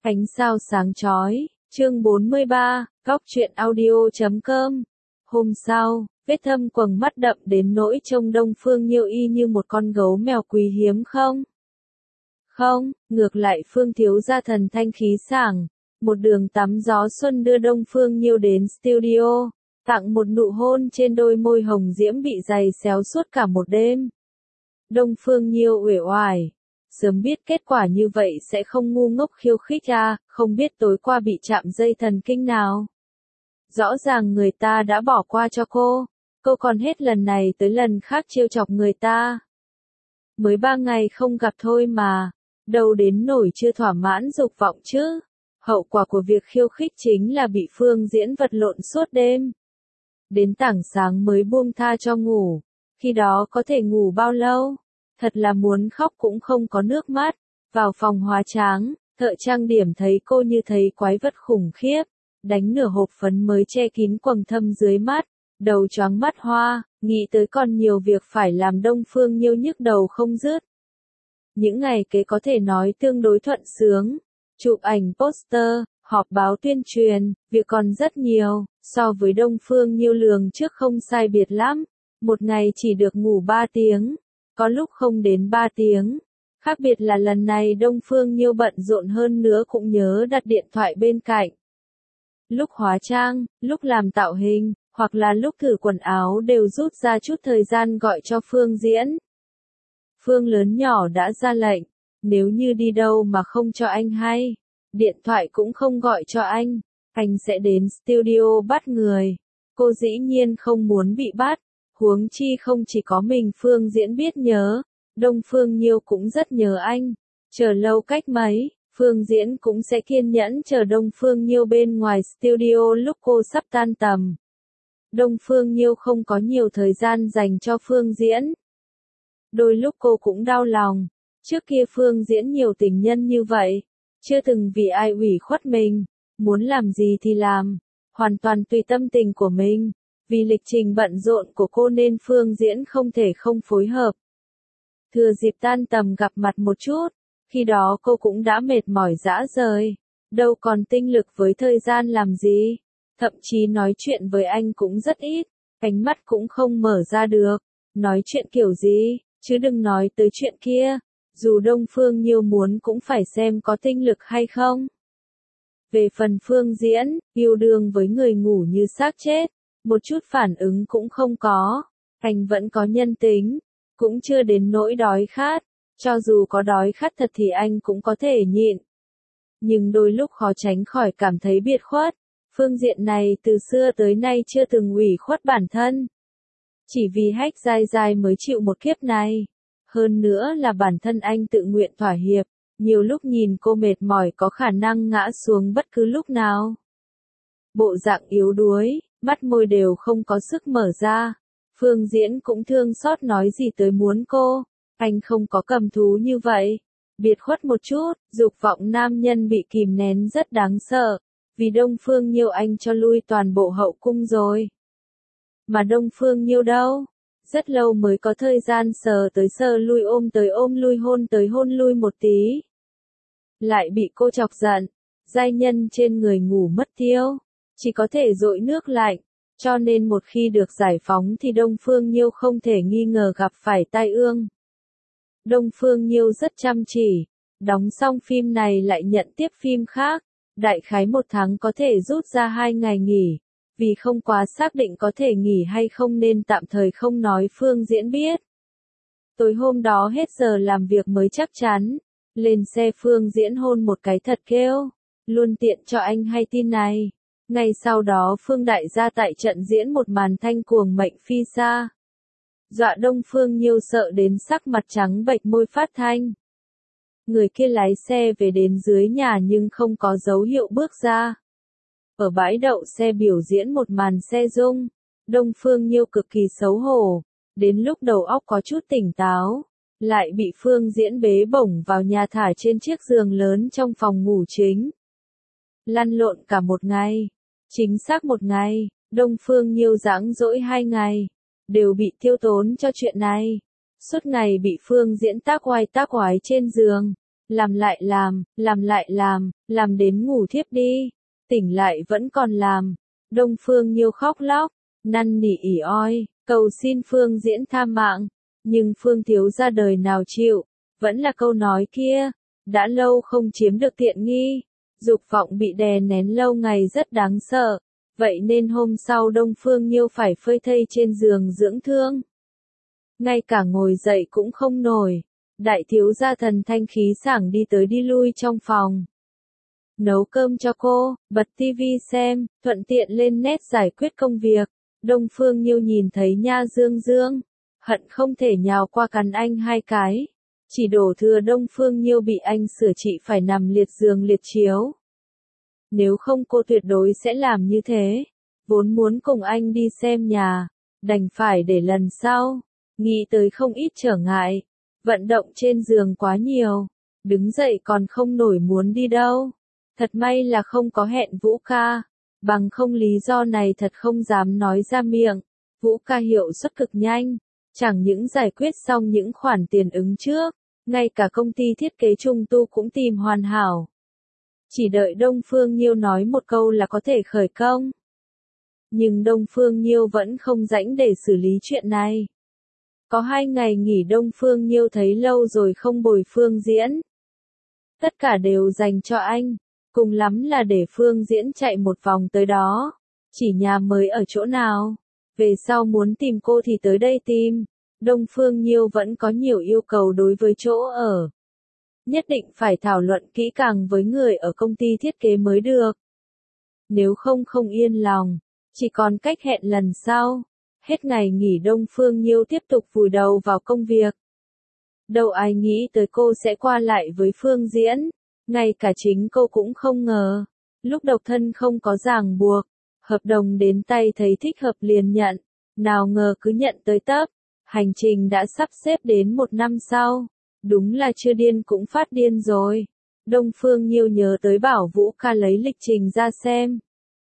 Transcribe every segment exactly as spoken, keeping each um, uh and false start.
Ánh sao sáng chói, chương bốn mươi ba, góc truyện audio chấm com. Hôm sau, vết thâm quầng mắt đậm đến nỗi trông Đông Phương Nhiêu y như một con gấu mèo quý hiếm không? Không, ngược lại Phương thiếu gia thần thanh khí sảng, một đường tắm gió xuân đưa Đông Phương Nhiêu đến studio, tặng một nụ hôn trên đôi môi hồng diễm bị giày xéo suốt cả một đêm. Đông Phương Nhiêu uể oải. Sớm biết kết quả như vậy sẽ không ngu ngốc khiêu khích à, không biết tối qua bị chạm dây thần kinh nào. Rõ ràng người ta đã bỏ qua cho cô, cô còn hết lần này tới lần khác trêu chọc người ta. Mới ba ngày không gặp thôi mà, đâu đến nổi chưa thỏa mãn dục vọng chứ. Hậu quả của việc khiêu khích chính là bị Phương Diễn vật lộn suốt đêm. Đến tảng sáng mới buông tha cho ngủ, khi đó có thể ngủ bao lâu? Thật là muốn khóc cũng không có nước mắt. Vào phòng hóa trang, thợ trang điểm thấy cô như thấy quái vật khủng khiếp, đánh nửa hộp phấn mới che kín quầng thâm dưới mắt, đầu choáng mắt hoa, nghĩ tới còn nhiều việc phải làm. Đông Phương Nhiêu nhức đầu không dứt. Những ngày kế có thể nói tương đối thuận sướng, chụp ảnh poster, họp báo tuyên truyền, việc còn rất nhiều, so với Đông Phương Nhiêu lường trước không sai biệt lắm, một ngày chỉ được ngủ ba tiếng. Có lúc không đến ba tiếng. Khác biệt là lần này Đông Phương Nhiêu bận rộn hơn nữa cũng nhớ đặt điện thoại bên cạnh. Lúc hóa trang, lúc làm tạo hình, hoặc là lúc thử quần áo đều rút ra chút thời gian gọi cho Phương Diễn. Phương lớn nhỏ đã ra lệnh, nếu như đi đâu mà không cho anh hay, điện thoại cũng không gọi cho anh, anh sẽ đến studio bắt người. Cô dĩ nhiên không muốn bị bắt. Huống chi không chỉ có mình Phương Diễn biết nhớ, Đông Phương Nhiêu cũng rất nhớ anh. Chờ lâu cách mấy, Phương Diễn cũng sẽ kiên nhẫn chờ Đông Phương Nhiêu bên ngoài studio lúc cô sắp tan tầm. Đông Phương Nhiêu không có nhiều thời gian dành cho Phương Diễn. Đôi lúc cô cũng đau lòng, trước kia Phương Diễn nhiều tình nhân như vậy, chưa từng vì ai ủy khuất mình, muốn làm gì thì làm, hoàn toàn tùy tâm tình của mình. Vì lịch trình bận rộn của cô nên Phương Diễn không thể không phối hợp. Thừa dịp tan tầm gặp mặt một chút, khi đó cô cũng đã mệt mỏi rã rời, đâu còn tinh lực với thời gian làm gì, thậm chí nói chuyện với anh cũng rất ít, ánh mắt cũng không mở ra được, nói chuyện kiểu gì, chứ đừng nói tới chuyện kia, dù Đông Phương Nhiêu muốn cũng phải xem có tinh lực hay không. Về phần Phương Diễn, yêu đương với người ngủ như xác chết. Một chút phản ứng cũng không có, anh vẫn có nhân tính, cũng chưa đến nỗi đói khát, cho dù có đói khát thật thì anh cũng có thể nhịn. Nhưng đôi lúc khó tránh khỏi cảm thấy biệt khuất, phương diện này từ xưa tới nay chưa từng ủy khuất bản thân. Chỉ vì Hách Giai Giai mới chịu một kiếp này, hơn nữa là bản thân anh tự nguyện thỏa hiệp, nhiều lúc nhìn cô mệt mỏi có khả năng ngã xuống bất cứ lúc nào. Bộ dạng yếu đuối, mắt môi đều không có sức mở ra. Phương Diễn cũng thương xót nói gì tới muốn cô, anh không có cầm thú như vậy. Biệt khuất một chút, dục vọng nam nhân bị kìm nén rất đáng sợ, vì Đông Phương Nhiêu anh cho lui toàn bộ hậu cung rồi. Mà Đông Phương Nhiêu đâu? Rất lâu mới có thời gian sờ tới sờ lui ôm tới ôm lui hôn tới hôn lui một tí. Lại bị cô chọc giận, giai nhân trên người ngủ mất tiêu. Chỉ có thể dội nước lạnh, cho nên một khi được giải phóng thì Đông Phương Nhiêu không thể nghi ngờ gặp phải tai ương. Đông Phương Nhiêu rất chăm chỉ, đóng xong phim này lại nhận tiếp phim khác, đại khái một tháng có thể rút ra hai ngày nghỉ, vì không quá xác định có thể nghỉ hay không nên tạm thời không nói Phương Diễn biết. Tối hôm đó hết giờ làm việc mới chắc chắn, lên xe Phương Diễn hôn một cái thật kêu, luôn tiện cho anh hay tin này. Ngay sau đó Phương Đại gia tại trận diễn một màn thanh cuồng mệnh phi xa. Dọa Đông Phương Nhiêu sợ đến sắc mặt trắng bệch môi phát thanh. Người kia lái xe về đến dưới nhà nhưng không có dấu hiệu bước ra. Ở bãi đậu xe biểu diễn một màn xe rung. Đông Phương Nhiêu cực kỳ xấu hổ. Đến lúc đầu óc có chút tỉnh táo, lại bị Phương Diễn bế bổng vào nhà thả trên chiếc giường lớn trong phòng ngủ chính. Lăn lộn cả một ngày. Chính xác một ngày, Đông Phương Nhiêu rãng rỗi hai ngày, đều bị tiêu tốn cho chuyện này. Suốt ngày bị Phương Diễn tác oai tác oái trên giường, Làm lại làm, làm lại làm, làm đến ngủ thiếp đi. Tỉnh lại vẫn còn làm. Đông Phương Nhiêu khóc lóc, năn nỉ ỉ oi, cầu xin Phương Diễn tha mạng. Nhưng Phương thiếu gia đời nào chịu, vẫn là câu nói kia, đã lâu không chiếm được tiện nghi. Dục vọng bị đè nén lâu ngày rất đáng sợ, vậy nên hôm sau Đông Phương Nhiêu phải phơi thây trên giường dưỡng thương. Ngay cả ngồi dậy cũng không nổi, đại thiếu gia thần thanh khí sảng đi tới đi lui trong phòng. Nấu cơm cho cô, bật tivi xem, thuận tiện lên nét giải quyết công việc. Đông Phương Nhiêu nhìn thấy Nha Dương Dương, hận không thể nhào qua cắn anh hai cái. Chỉ đổ thừa Đông Phương Nhiêu bị anh sửa trị phải nằm liệt giường liệt chiếu. Nếu không cô tuyệt đối sẽ làm như thế. Vốn muốn cùng anh đi xem nhà, đành phải để lần sau. Nghĩ tới không ít trở ngại. Vận động trên giường quá nhiều. Đứng dậy còn không nổi muốn đi đâu. Thật may là không có hẹn Vũ ca. Bằng không lý do này thật không dám nói ra miệng. Vũ ca hiệu suất cực nhanh. Chẳng những giải quyết xong những khoản tiền ứng trước, ngay cả công ty thiết kế trung tu cũng tìm hoàn hảo. Chỉ đợi Đông Phương Nhiêu nói một câu là có thể khởi công. Nhưng Đông Phương Nhiêu vẫn không rảnh để xử lý chuyện này. Có hai ngày nghỉ Đông Phương Nhiêu thấy lâu rồi không bồi Phương Diễn. Tất cả đều dành cho anh, cùng lắm là để Phương Diễn chạy một vòng tới đó. Chỉ nhà mới ở chỗ nào, về sau muốn tìm cô thì tới đây tìm. Đông Phương Nhiêu vẫn có nhiều yêu cầu đối với chỗ ở. Nhất định phải thảo luận kỹ càng với người ở công ty thiết kế mới được. Nếu không không yên lòng, chỉ còn cách hẹn lần sau. Hết ngày nghỉ Đông Phương Nhiêu tiếp tục vùi đầu vào công việc. Đâu ai nghĩ tới cô sẽ qua lại với Phương Diễn. Ngay cả chính cô cũng không ngờ. Lúc độc thân không có ràng buộc. Hợp đồng đến tay thấy thích hợp liền nhận. Nào ngờ cứ nhận tới tấp. Hành trình đã sắp xếp đến một năm sau. Đúng là chưa điên cũng phát điên rồi. Đông Phương Nhiêu nhớ tới bảo Vũ ca lấy lịch trình ra xem.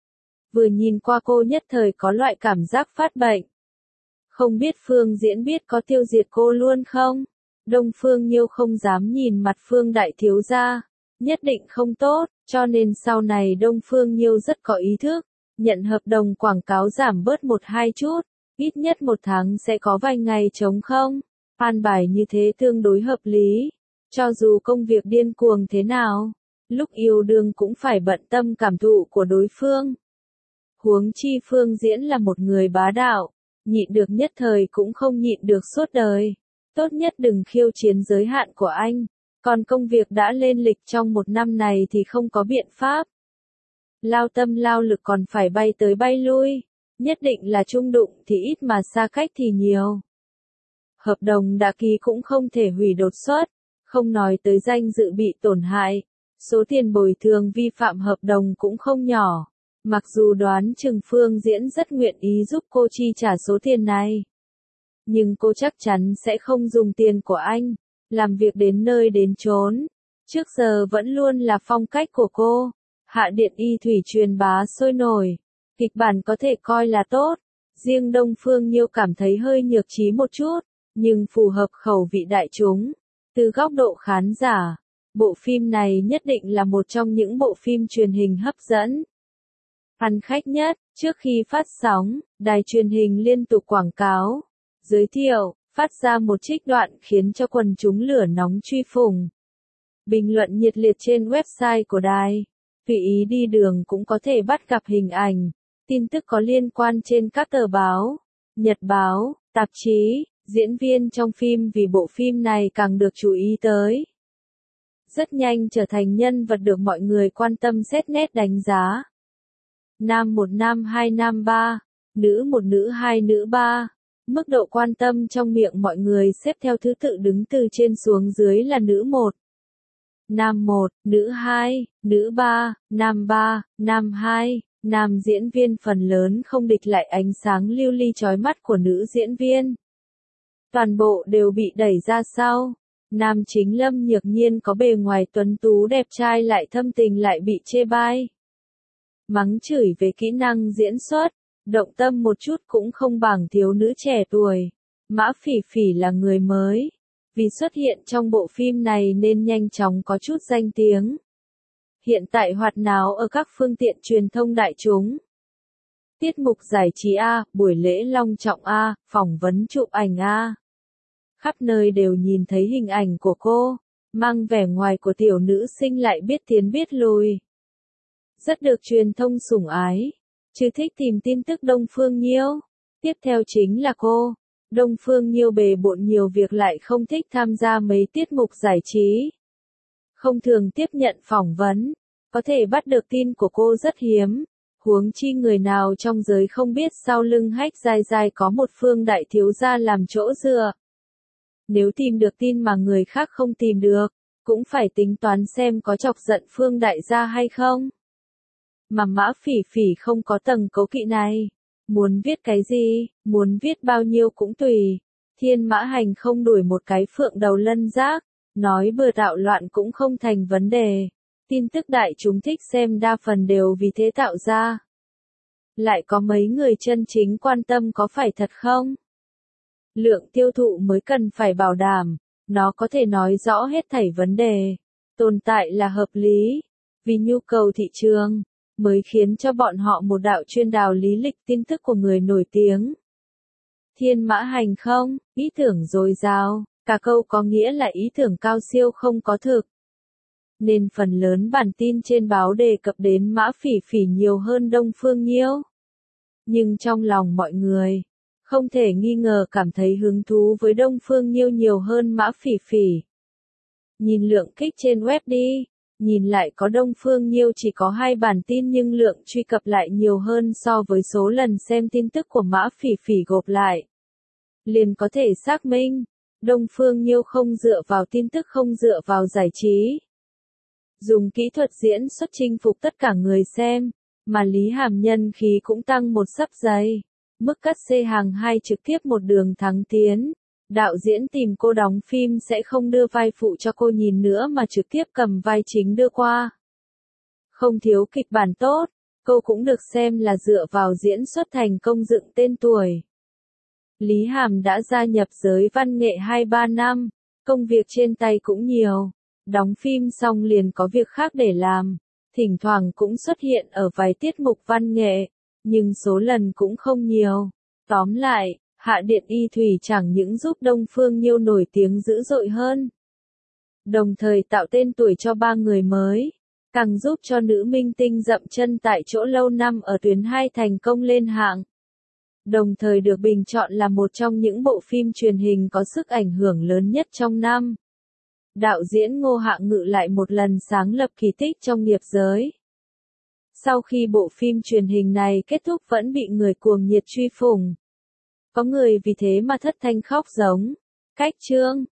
Vừa nhìn qua cô nhất thời có loại cảm giác phát bệnh. Không biết Phương Diễn biết có tiêu diệt cô luôn không? Đông Phương Nhiêu không dám nhìn mặt Phương đại thiếu gia. Nhất định không tốt, cho nên sau này Đông Phương Nhiêu rất có ý thức. Nhận hợp đồng quảng cáo giảm bớt một hai chút. Ít nhất một tháng sẽ có vài ngày trống không. An bài như thế tương đối hợp lý. Cho dù công việc điên cuồng thế nào, lúc yêu đương cũng phải bận tâm cảm thụ của đối phương. Huống chi Phương Diễn là một người bá đạo, nhịn được nhất thời cũng không nhịn được suốt đời. Tốt nhất đừng khiêu chiến giới hạn của anh. Còn công việc đã lên lịch trong một năm này thì không có biện pháp. Lao tâm lao lực còn phải bay tới bay lui. Nhất định là chung đụng thì ít mà xa cách thì nhiều. Hợp đồng đã ký cũng không thể hủy đột xuất, không nói tới danh dự bị tổn hại. Số tiền bồi thường vi phạm hợp đồng cũng không nhỏ. Mặc dù đoán chừng Phương Diễn rất nguyện ý giúp cô chi trả số tiền này. Nhưng cô chắc chắn sẽ không dùng tiền của anh, làm việc đến nơi đến chốn. Trước giờ vẫn luôn là phong cách của cô. Hạ điện y thủy truyền bá sôi nổi. Kịch bản có thể coi là tốt. Riêng Đông Phương Nhiêu cảm thấy hơi nhược trí một chút, nhưng phù hợp khẩu vị đại chúng. Từ góc độ khán giả, bộ phim này nhất định là một trong những bộ phim truyền hình hấp dẫn. Ăn khách nhất, trước khi phát sóng, đài truyền hình liên tục quảng cáo, giới thiệu, phát ra một trích đoạn khiến cho quần chúng lửa nóng truy phủng. Bình luận nhiệt liệt trên website của đài. Tùy ý đi đường cũng có thể bắt gặp hình ảnh, tin tức có liên quan trên các tờ báo, nhật báo, tạp chí, diễn viên trong phim vì bộ phim này càng được chú ý tới. Rất nhanh trở thành nhân vật được mọi người quan tâm xét nét đánh giá. Nam một nam hai nam ba, nữ một nữ hai nữ ba. Mức độ quan tâm trong miệng mọi người xếp theo thứ tự đứng từ trên xuống dưới là nữ một. Nam một, nữ hai, nữ ba, nam ba, nam hai, nam diễn viên phần lớn không địch lại ánh sáng lưu ly chói mắt của nữ diễn viên. Toàn bộ đều bị đẩy ra sau. Nam chính Lâm Nhược Nhiên có bề ngoài tuấn tú đẹp trai lại thâm tình lại bị chê bai. Mắng chửi về kỹ năng diễn xuất, động tâm một chút cũng không bằng thiếu nữ trẻ tuổi. Mã Phỉ Phỉ là người mới. vì xuất hiện trong bộ phim này nên nhanh chóng có chút danh tiếng. Hiện tại hoạt náo ở các phương tiện truyền thông đại chúng. Tiết mục giải trí A, buổi lễ long trọng A, phỏng vấn chụp ảnh A. Khắp nơi đều nhìn thấy hình ảnh của cô, mang vẻ ngoài của tiểu nữ sinh lại biết tiến biết lùi. Rất được truyền thông sủng ái. Chứ thích tìm tin tức Đông Phương Nhiêu. Tiếp theo chính là cô. Đông Phương Nhiêu bề bộn nhiều việc lại không thích tham gia mấy tiết mục giải trí. Không thường tiếp nhận phỏng vấn. Có thể bắt được tin của cô rất hiếm. Huống chi người nào trong giới không biết sau lưng Hách Dài Dài có một Phương đại thiếu gia làm chỗ dựa. Nếu tìm được tin mà người khác không tìm được, cũng phải tính toán xem có chọc giận Phương đại gia hay không. Mà Mã Phỉ Phỉ không có tầng cấu kỵ này. Muốn viết cái gì, muốn viết bao nhiêu cũng tùy. Thiên Mã Hành không đuổi một cái phượng đầu lân giác, nói bừa tạo loạn cũng không thành vấn đề. Tin tức đại chúng thích xem đa phần đều vì thế tạo ra. Lại có mấy người chân chính quan tâm có phải thật không? Lượng tiêu thụ mới cần phải bảo đảm, nó có thể nói rõ hết thảy vấn đề. Tồn tại là hợp lý, vì nhu cầu thị trường, mới khiến cho bọn họ một đạo chuyên đào lý lịch tin tức của người nổi tiếng. Thiên Mã Hành không, ý tưởng dồi dào, cả câu có nghĩa là ý tưởng cao siêu không có thực. Nên phần lớn bản tin trên báo đề cập đến Mã Phỉ Phỉ nhiều hơn Đông Phương Nhiêu. Nhưng trong lòng mọi người, không thể nghi ngờ cảm thấy hứng thú với Đông Phương Nhiêu nhiều hơn Mã Phỉ Phỉ. Nhìn lượng kích trên web đi, nhìn lại có Đông Phương Nhiêu chỉ có hai bản tin nhưng lượng truy cập lại nhiều hơn so với số lần xem tin tức của Mã Phỉ Phỉ gộp lại. Liền có thể xác minh, Đông Phương Nhiêu không dựa vào tin tức không dựa vào giải trí. Dùng kỹ thuật diễn xuất chinh phục tất cả người xem, mà Lý Hàm nhân khí cũng tăng một xấp giày. Mức cắt xê hàng hai trực tiếp một đường thắng tiến. Đạo diễn tìm cô đóng phim sẽ không đưa vai phụ cho cô nhìn nữa mà trực tiếp cầm vai chính đưa qua. Không thiếu kịch bản tốt, cô cũng được xem là dựa vào diễn xuất thành công dựng tên tuổi. Lý Hàm đã gia nhập giới văn nghệ hai ba năm, công việc trên tay cũng nhiều. Đóng phim xong liền có việc khác để làm, thỉnh thoảng cũng xuất hiện ở vài tiết mục văn nghệ, nhưng số lần cũng không nhiều. Tóm lại, Hạ Điện Y Thủy chẳng những giúp Đông Phương Nhiêu nổi tiếng dữ dội hơn, đồng thời tạo tên tuổi cho ba người mới, càng giúp cho nữ minh tinh dậm chân tại chỗ lâu năm ở tuyến hai thành công lên hạng. Đồng thời được bình chọn là một trong những bộ phim truyền hình có sức ảnh hưởng lớn nhất trong năm. Đạo diễn Ngô Hạng Ngự lại một lần sáng lập kỳ tích trong nghiệp giới. Sau khi bộ phim truyền hình này kết thúc vẫn bị người cuồng nhiệt truy phủng. Có người vì thế mà thất thanh khóc giống. Cách chương